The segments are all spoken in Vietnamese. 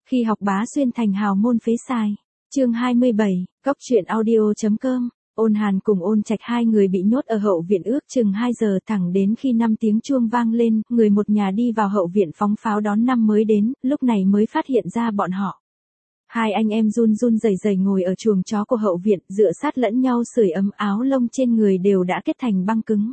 Khi học bá xuyên thành hào môn phế sai. Chương 27, Cóc truyện audio.com. Ôn Hàn cùng Ôn Trạch hai người bị nhốt ở hậu viện ước chừng 2 giờ thẳng đến khi 5 tiếng chuông vang lên, người một nhà đi vào hậu viện phóng pháo đón năm mới đến, lúc này mới phát hiện ra bọn họ. Hai anh em run run rẩy rẩy ngồi ở chuồng chó của hậu viện, dựa sát lẫn nhau sưởi ấm, áo lông trên người đều đã kết thành băng cứng.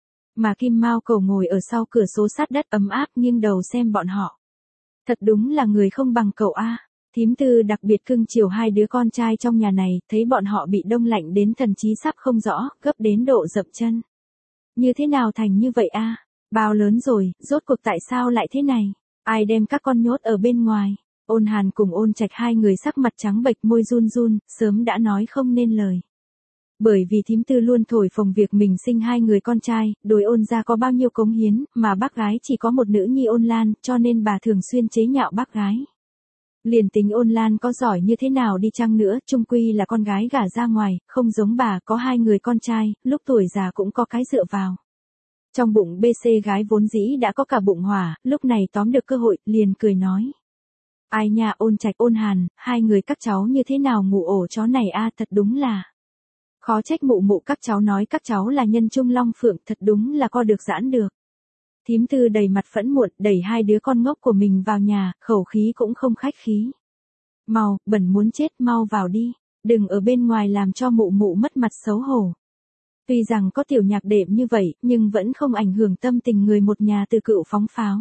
Mà Kim Mao Cầu ngồi ở sau cửa sổ sát đất ấm áp nghiêng đầu xem bọn họ. Thật đúng là người không bằng cậu a. Thím Tư đặc biệt cưng chiều hai đứa con trai trong nhà này, thấy bọn họ bị đông lạnh đến thần trí sắp không rõ, gấp đến độ dậm chân. Như thế nào thành như vậy a? Bao lớn rồi, rốt cuộc tại sao lại thế này? Ai đem các con nhốt ở bên ngoài? Ôn Hàn cùng Ôn Trạch hai người sắc mặt trắng bệch, môi run run, sớm đã nói không nên lời. Bởi vì thím Tư luôn thổi phồng việc mình sinh hai người con trai, đối Ôn gia có bao nhiêu cống hiến, mà bác gái chỉ có một nữ nhi Ôn Lan, cho nên bà thường xuyên chế nhạo bác gái. Liền tính Ôn Lan có giỏi như thế nào đi chăng nữa, chung quy là con gái gả ra ngoài, không giống bà có hai người con trai, lúc tuổi già cũng có cái dựa vào. Trong bụng BC gái vốn dĩ đã có cả bụng hỏa, lúc này tóm được cơ hội, liền cười nói. Ai nha, Ôn Trạch Ôn Hàn, hai người các cháu như thế nào ngủ ổ chó này a, thật đúng là. Khó trách mụ mụ các cháu nói các cháu là nhân trung long phượng, thật đúng là co được giãn được. Thím Tư đầy mặt phẫn muộn, đẩy hai đứa con ngốc của mình vào nhà, khẩu khí cũng không khách khí. Mau, bẩn muốn chết, mau vào đi, đừng ở bên ngoài làm cho mụ mụ mất mặt xấu hổ. Tuy rằng có tiểu nhạc đệm như vậy, nhưng vẫn không ảnh hưởng tâm tình người một nhà từ cựu phóng pháo.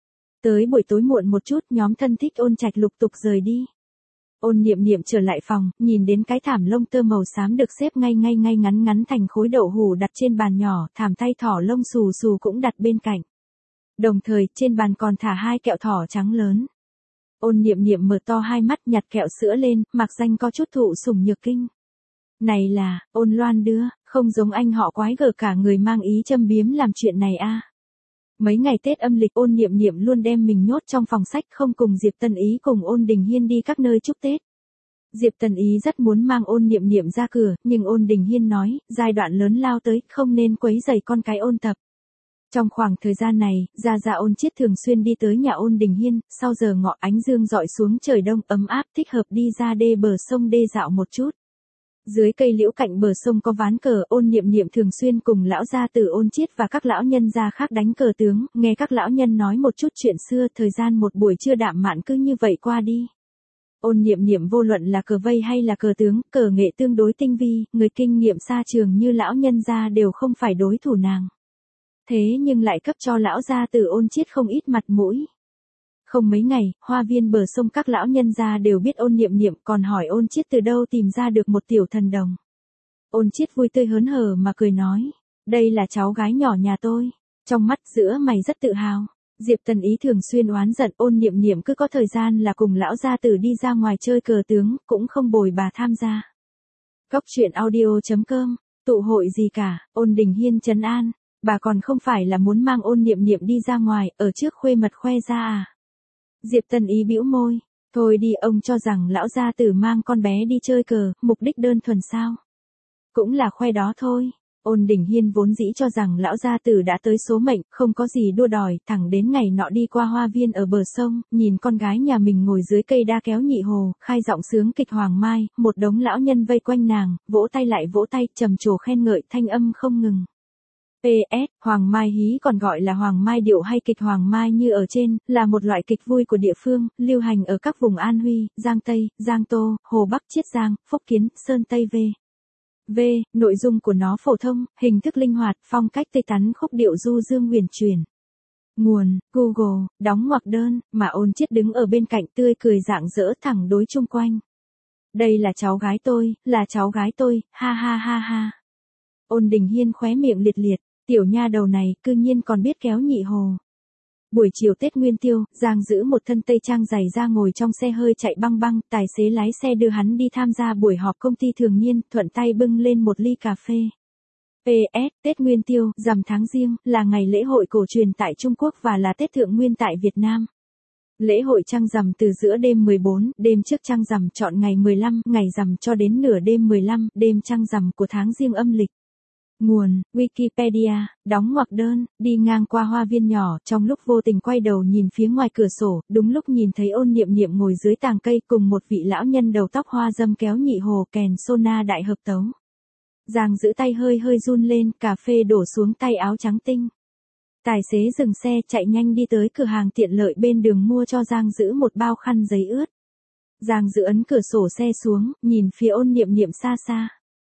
Tới buổi tối muộn một chút, nhóm thân thích Ôn Trạch lục tục rời đi. Ôn Niệm Niệm trở lại phòng, nhìn đến cái thảm lông tơ màu xám được xếp ngay ngắn thành khối đậu hủ đặt trên bàn nhỏ, thảm thay thỏ lông xù xù cũng đặt bên cạnh. Đồng thời, trên bàn còn thả 2 kẹo thỏ trắng lớn. Ôn Niệm Niệm mở to hai mắt nhặt kẹo sữa lên, mặc danh có chút thụ sủng nhược kinh. Này là, Ôn Loan đưa, không giống anh họ quái gở cả người mang ý châm biếm làm chuyện này a. Mấy ngày Tết âm lịch Ôn Niệm Niệm luôn đem mình nhốt trong phòng sách, không cùng Diệp Tân Ý cùng Ôn Đình Hiên đi các nơi chúc Tết. Diệp Tân Ý rất muốn mang Ôn Niệm Niệm ra cửa, nhưng Ôn Đình Hiên nói, giai đoạn lớn lao tới, không nên quấy rầy con cái ôn tập. Trong khoảng thời gian này, Gia Ôn Chiết thường xuyên đi tới nhà Ôn Đình Hiên, sau giờ ngọ ánh dương dọi xuống trời đông ấm áp, thích hợp đi ra đê bờ sông đê dạo một chút. Dưới cây liễu cạnh bờ sông có ván cờ, Ôn Niệm Niệm thường xuyên cùng lão gia tử Ôn Chiết và các lão nhân gia khác đánh cờ tướng, nghe các lão nhân nói một chút chuyện xưa, thời gian một buổi trưa đạm mạn cứ như vậy qua đi. Ôn Niệm Niệm vô luận là cờ vây hay là cờ tướng, cờ nghệ tương đối tinh vi, người kinh nghiệm xa trường như lão nhân gia đều không phải đối thủ nàng. Thế nhưng lại cấp cho lão gia tử Ôn Chiết không ít mặt mũi. Không mấy ngày, hoa viên bờ sông các lão nhân gia đều biết Ôn Niệm Niệm, còn hỏi Ôn Chiết từ đâu tìm ra được một tiểu thần đồng. Ôn Chiết vui tươi hớn hở mà cười nói, đây là cháu gái nhỏ nhà tôi. Trong mắt giữa mày rất tự hào. Diệp Tần Ý thường xuyên oán giận Ôn Niệm Niệm cứ có thời gian là cùng lão gia tử đi ra ngoài chơi cờ tướng, cũng không bồi bà tham gia. Cóc truyện audio.com, tụ hội gì cả, Ôn Đình Hiên trấn an, bà còn không phải là muốn mang Ôn Niệm Niệm đi ra ngoài, ở trước khuê mật khoe ra à. Diệp Tần Ý bĩu môi, thôi đi, ông cho rằng lão gia tử mang con bé đi chơi cờ, mục đích đơn thuần sao? Cũng là khoe đó thôi. Ôn Đình Hiên vốn dĩ cho rằng lão gia tử đã tới số mệnh, không có gì đua đòi, thẳng đến ngày nọ đi qua hoa viên ở bờ sông, nhìn con gái nhà mình ngồi dưới cây đa kéo nhị hồ, khai giọng sướng kịch Hoàng Mai, một đống lão nhân vây quanh nàng, vỗ tay lại vỗ tay, trầm trồ khen ngợi, thanh âm không ngừng. PS, Hoàng Mai hí còn gọi là Hoàng Mai điệu hay kịch Hoàng Mai như ở trên, là một loại kịch vui của địa phương, lưu hành ở các vùng An Huy, Giang Tây, Giang Tô, Hồ Bắc Chiết Giang, Phúc Kiến, Sơn Tây v. Nội dung của nó phổ thông, hình thức linh hoạt, phong cách tươi tắn, khúc điệu du dương huyền chuyển. Nguồn, Google, đóng ngoặc đơn, mà Ôn Chiết đứng ở bên cạnh tươi cười rạng rỡ thẳng đối chung quanh. Đây là cháu gái tôi, là cháu gái tôi, ha ha ha ha. Ôn Đình Hiên khóe miệng liệt liệt, tiểu nha đầu này, cư nhiên còn biết kéo nhị hồ. Buổi chiều Tết Nguyên Tiêu, Giang giữ một thân tây trang dày ra ngồi trong xe hơi chạy băng băng, tài xế lái xe đưa hắn đi tham gia buổi họp công ty thường niên, thuận tay bưng lên một ly cà phê. PS, Tết Nguyên Tiêu, rằm tháng Giêng, là ngày lễ hội cổ truyền tại Trung Quốc và là Tết Thượng Nguyên tại Việt Nam. Lễ hội trăng rằm từ giữa đêm 14, đêm trước trăng rằm chọn ngày 15, ngày rằm cho đến nửa đêm 15, đêm trăng rằm của tháng Giêng âm lịch. Nguồn, Wikipedia, đóng ngoặc đơn, đi ngang qua hoa viên nhỏ, trong lúc vô tình quay đầu nhìn phía ngoài cửa sổ, đúng lúc nhìn thấy Ôn Niệm Niệm ngồi dưới tàng cây cùng một vị lão nhân đầu tóc hoa dâm kéo nhị hồ kèn sona đại hợp tấu. Giang giữ tay hơi hơi run lên, cà phê đổ xuống tay áo trắng tinh. Tài xế dừng xe chạy nhanh đi tới cửa hàng tiện lợi bên đường mua cho Giang giữ một bao khăn giấy ướt. Giang giữ ấn cửa sổ xe xuống, nhìn phía Ôn Niệm Niệm xa xa.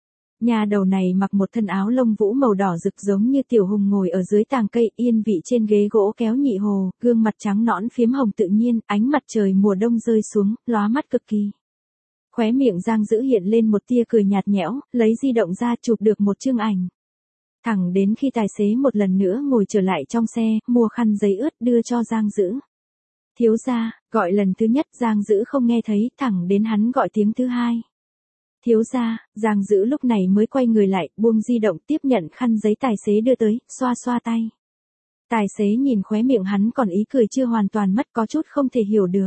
Nhà đầu này mặc một thân áo lông vũ màu đỏ rực giống như tiểu hùng ngồi ở dưới tàng cây yên vị trên ghế gỗ kéo nhị hồ, gương mặt trắng nõn phiếm hồng tự nhiên, ánh mặt trời mùa đông rơi xuống, lóa mắt cực kỳ. Khóe miệng Giang giữ hiện lên một tia cười nhạt nhẽo, lấy di động ra chụp được một chương ảnh. Thẳng đến khi tài xế một lần nữa ngồi trở lại trong xe, mua khăn giấy ướt đưa cho Giang giữ. Thiếu gia, gọi lần thứ nhất Giang giữ không nghe thấy, thẳng đến hắn gọi tiếng thứ hai. Thiếu gia, Giang giữ lúc này mới quay người lại, buông di động tiếp nhận khăn giấy tài xế đưa tới, xoa xoa tay. Tài xế nhìn khóe miệng hắn còn ý cười chưa hoàn toàn mất có chút không thể hiểu được.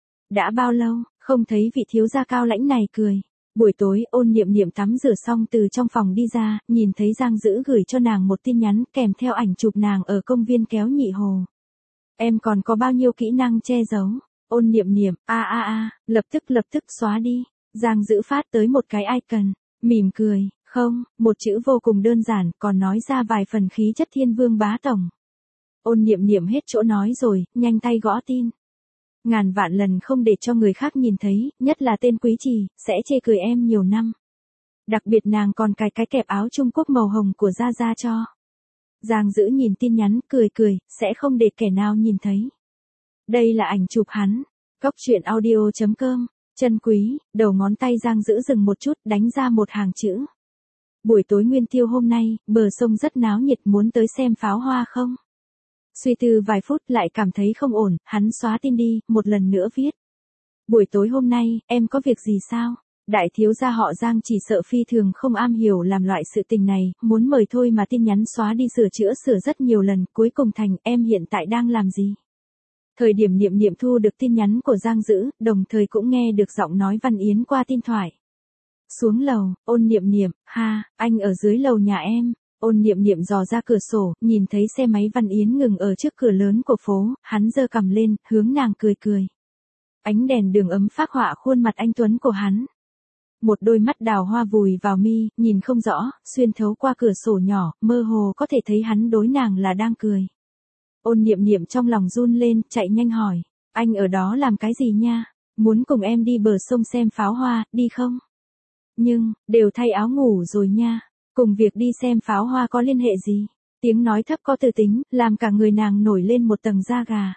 Đã bao lâu, không thấy vị thiếu gia cao lãnh này cười. Buổi tối Ôn Niệm Niệm tắm rửa xong từ trong phòng đi ra, nhìn thấy Giang giữ gửi cho nàng một tin nhắn kèm theo ảnh chụp nàng ở công viên kéo nhị hồ. Em còn có bao nhiêu kỹ năng che giấu? Ôn Niệm Niệm, lập tức xóa đi. Giang giữ phát tới một cái icon, mỉm cười, không, một chữ vô cùng đơn giản, còn nói ra vài phần khí chất thiên vương bá tổng. Ôn Niệm Niệm hết chỗ nói rồi, nhanh tay gõ tin. Ngàn vạn lần không để cho người khác nhìn thấy, nhất là tên Quý Trì, sẽ chê cười em nhiều năm. Đặc biệt nàng còn cài cái kẹp áo Trung Quốc màu hồng của Gia Gia cho. Giang giữ nhìn tin nhắn, cười, sẽ không để kẻ nào nhìn thấy. Đây là ảnh chụp hắn. Góc truyện audio.com. Chân quý, đầu ngón tay Giang giữ dừng một chút, đánh ra một hàng chữ. Buổi tối nguyên tiêu hôm nay, bờ sông rất náo nhiệt, muốn tới xem pháo hoa không? Suy tư vài phút lại cảm thấy không ổn, hắn xóa tin đi, một lần nữa viết. Buổi tối hôm nay, em có việc gì sao? Đại thiếu gia họ Giang chỉ sợ phi thường không am hiểu làm loại sự tình này, muốn mời thôi mà tin nhắn xóa đi sửa rất nhiều lần, cuối cùng thành em hiện tại đang làm gì? Thời điểm Niệm Niệm thu được tin nhắn của Giang giữ, đồng thời cũng nghe được giọng nói Văn Yến qua tin thoại. Xuống lầu, Ôn Niệm Niệm, anh ở dưới lầu nhà em. Ôn Niệm Niệm dò ra cửa sổ, nhìn thấy xe máy Văn Yến ngừng ở trước cửa lớn của phố, hắn giơ cằm lên, hướng nàng cười. Ánh đèn đường ấm phác họa khuôn mặt anh tuấn của hắn. Một đôi mắt đào hoa vùi vào mi, nhìn không rõ, xuyên thấu qua cửa sổ nhỏ, mơ hồ có thể thấy hắn đối nàng là đang cười. Ôn Niệm Niệm trong lòng run lên, chạy nhanh hỏi, anh ở đó làm cái gì nha? Muốn cùng em đi bờ sông xem pháo hoa, đi không? Nhưng, đều thay áo ngủ rồi nha. Cùng việc đi xem pháo hoa có liên hệ gì? Tiếng nói thấp có từ tính, làm cả người nàng nổi lên một tầng da gà.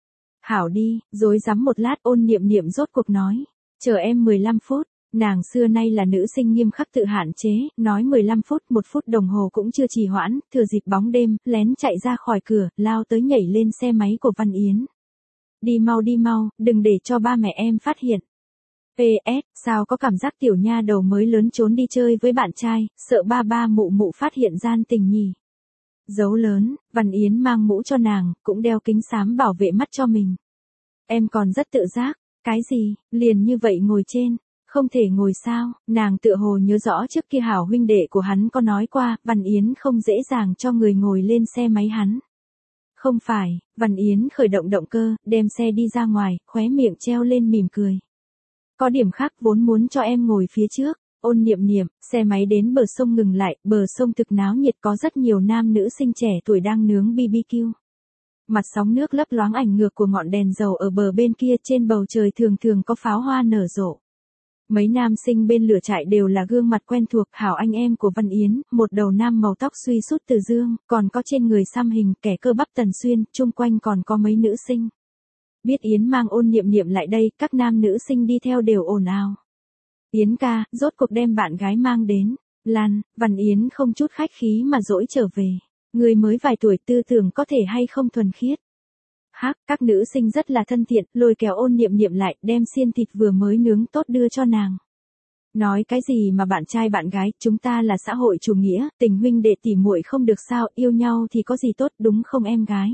Hảo đi, rối rắm một lát Ôn Niệm Niệm rốt cuộc nói. Chờ em 15 phút. Nàng xưa nay là nữ sinh nghiêm khắc tự hạn chế, nói 15 phút, 1 phút đồng hồ cũng chưa trì hoãn, thừa dịp bóng đêm, lén chạy ra khỏi cửa, lao tới nhảy lên xe máy của Văn Yến. Đi mau, đừng để cho ba mẹ em phát hiện. PS, sao có cảm giác tiểu nha đầu mới lớn trốn đi chơi với bạn trai, sợ ba mụ mụ phát hiện gian tình nhỉ. Dấu lớn, Văn Yến mang mũ cho nàng, cũng đeo kính xám bảo vệ mắt cho mình. Em còn rất tự giác, cái gì, liền như vậy ngồi trên. Không thể ngồi sao, nàng tựa hồ nhớ rõ trước kia hảo huynh đệ của hắn có nói qua, Văn Yến không dễ dàng cho người ngồi lên xe máy hắn. Không phải, Văn Yến khởi động động cơ, đem xe đi ra ngoài, khóe miệng treo lên mỉm cười. Có điểm khác vốn muốn cho em ngồi phía trước. Ôn Niệm Niệm, xe máy đến bờ sông ngừng lại, bờ sông thực náo nhiệt có rất nhiều nam nữ sinh trẻ tuổi đang nướng BBQ. Mặt sóng nước lấp loáng ảnh ngược của ngọn đèn dầu ở bờ bên kia, trên bầu trời thường có pháo hoa nở rộ. Mấy nam sinh bên lửa trại đều là gương mặt quen thuộc, hảo anh em của Văn Yến, một đầu nam màu tóc suy sút từ dương, còn có trên người xăm hình kẻ cơ bắp Tần Xuyên, chung quanh còn có mấy nữ sinh. Biết Yến mang Ôn Niệm Niệm lại đây, các nam nữ sinh đi theo đều ồn ào. Yến ca, rốt cuộc đem bạn gái mang đến. Lan, Văn Yến không chút khách khí mà dỗi trở về. Người mới vài tuổi tư tưởng có thể hay không thuần khiết. Các nữ sinh rất là thân thiện, lôi kéo Ôn Niệm Niệm lại, đem xiên thịt vừa mới nướng tốt đưa cho nàng. Nói cái gì mà bạn trai bạn gái, chúng ta là xã hội chủ nghĩa, tình huynh đệ tỉ muội không được sao, yêu nhau thì có gì tốt, đúng không em gái?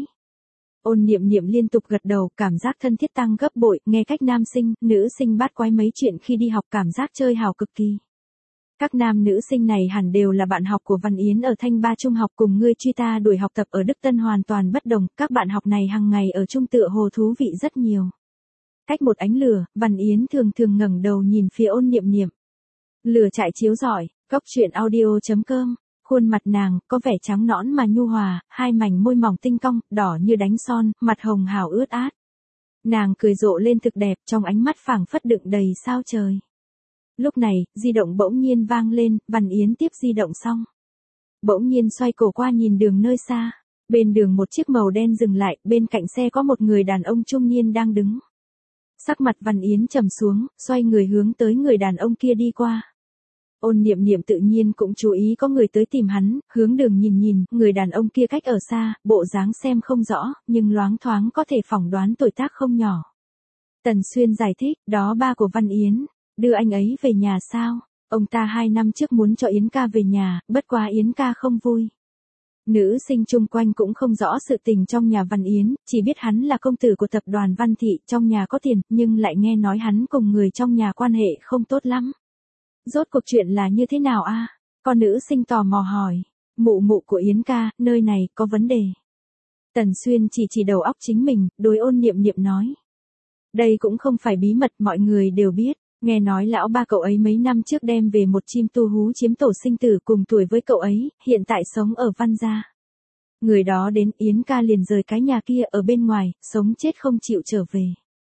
Ôn Niệm Niệm liên tục gật đầu, cảm giác thân thiết tăng gấp bội, nghe cách nam sinh, nữ sinh bát quái mấy chuyện khi đi học, cảm giác chơi hào cực kỳ. Các nam nữ sinh này hẳn đều là bạn học của Văn Yến ở Thanh Ba Trung học, cùng ngươi truy ta đuổi học tập ở Đức Tân hoàn toàn bất đồng, các bạn học này hàng ngày ở chung tựa hồ thú vị rất nhiều. Cách một ánh lửa, Văn Yến thường thường ngẩng đầu nhìn phía Ôn Niệm Niệm. Lửa chạy chiếu rọi, cốc truyện audio.com. Khuôn mặt nàng có vẻ trắng nõn mà nhu hòa, hai mảnh môi mỏng tinh cong, đỏ như đánh son, mặt hồng hào ướt át. Nàng cười rộ lên thực đẹp, trong ánh mắt phảng phất đựng đầy sao trời. Lúc này, di động bỗng nhiên vang lên, Văn Yến tiếp di động xong. Bỗng nhiên xoay cổ qua nhìn đường nơi xa. Bên đường một chiếc màu đen dừng lại, bên cạnh xe có một người đàn ông trung niên đang đứng. Sắc mặt Văn Yến trầm xuống, xoay người hướng tới người đàn ông kia đi qua. Ôn Niệm Niệm tự nhiên cũng chú ý có người tới tìm hắn, hướng đường nhìn nhìn, người đàn ông kia cách ở xa, bộ dáng xem không rõ, nhưng loáng thoáng có thể phỏng đoán tuổi tác không nhỏ. Tần Xuyên giải thích, đó ba của Văn Yến, đưa anh ấy về nhà sao? Ông ta 2 năm trước muốn cho Yến ca về nhà, bất quá Yến ca không vui. Nữ sinh chung quanh cũng không rõ sự tình trong nhà Văn Yến, chỉ biết hắn là công tử của tập đoàn Văn Thị, trong nhà có tiền, nhưng lại nghe nói hắn cùng người trong nhà quan hệ không tốt lắm. Rốt cuộc chuyện là như thế nào a? Con nữ sinh tò mò hỏi. Mụ mụ của Yến ca, nơi này có vấn đề. Tần Xuyên chỉ đầu óc chính mình, đối Ôn Niệm Niệm nói. Đây cũng không phải bí mật, mọi người đều biết. Nghe nói lão ba cậu ấy mấy năm trước đem về một chim tu hú chiếm tổ sinh tử cùng tuổi với cậu ấy, hiện tại sống ở Văn gia. Người đó đến Yến ca liền rời cái nhà kia ở bên ngoài, sống chết không chịu trở về.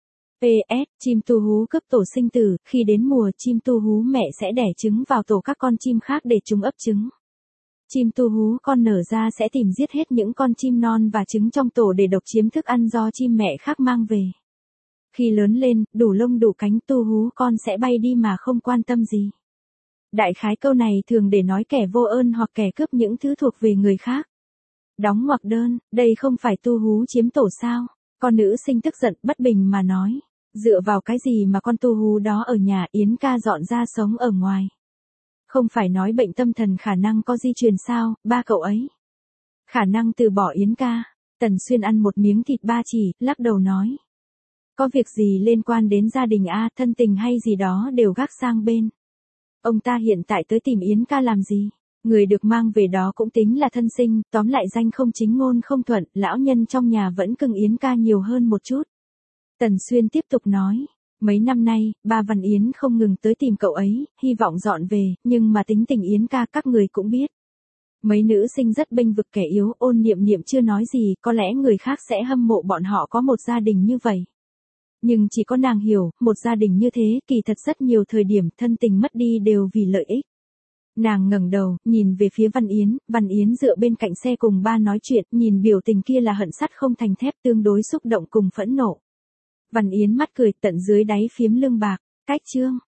PS, chim tu hú cướp tổ sinh tử, khi đến mùa chim tu hú mẹ sẽ đẻ trứng vào tổ các con chim khác để chúng ấp trứng. Chim tu hú con nở ra sẽ tìm giết hết những con chim non và trứng trong tổ để độc chiếm thức ăn do chim mẹ khác mang về. Khi lớn lên, đủ lông đủ cánh tu hú con sẽ bay đi mà không quan tâm gì. Đại khái câu này thường để nói kẻ vô ơn hoặc kẻ cướp những thứ thuộc về người khác. Đóng ngoặc đơn, đây không phải tu hú chiếm tổ sao? Con nữ sinh tức giận bất bình mà nói. Dựa vào cái gì mà con tu hú đó ở nhà Yến ca dọn ra sống ở ngoài? Không phải nói bệnh tâm thần khả năng có di truyền sao, ba cậu ấy. Khả năng từ bỏ Yến ca. Tần Xuyên ăn một miếng thịt ba chỉ, lắc đầu nói. Có việc gì liên quan đến gia đình a, thân tình hay gì đó đều gác sang bên. Ông ta hiện tại tới tìm Yến ca làm gì? Người được mang về đó cũng tính là thân sinh, tóm lại danh không chính ngôn không thuận, lão nhân trong nhà vẫn cưng Yến ca nhiều hơn một chút. Tần Xuyên tiếp tục nói, mấy năm nay, ba Văn Yến không ngừng tới tìm cậu ấy, hy vọng dọn về, nhưng mà tính tình Yến ca các người cũng biết. Mấy nữ sinh rất bênh vực kẻ yếu, Ôn Niệm Niệm chưa nói gì, có lẽ người khác sẽ hâm mộ bọn họ có một gia đình như vậy. Nhưng chỉ có nàng hiểu, một gia đình như thế, kỳ thật rất nhiều thời điểm thân tình mất đi đều vì lợi ích. Nàng ngẩng đầu, nhìn về phía Văn Yến dựa bên cạnh xe cùng ba nói chuyện, nhìn biểu tình kia là hận sắt không thành thép, tương đối xúc động cùng phẫn nộ. Văn Yến mắt cười, tận dưới đáy phiếm lưng bạc, cách chương.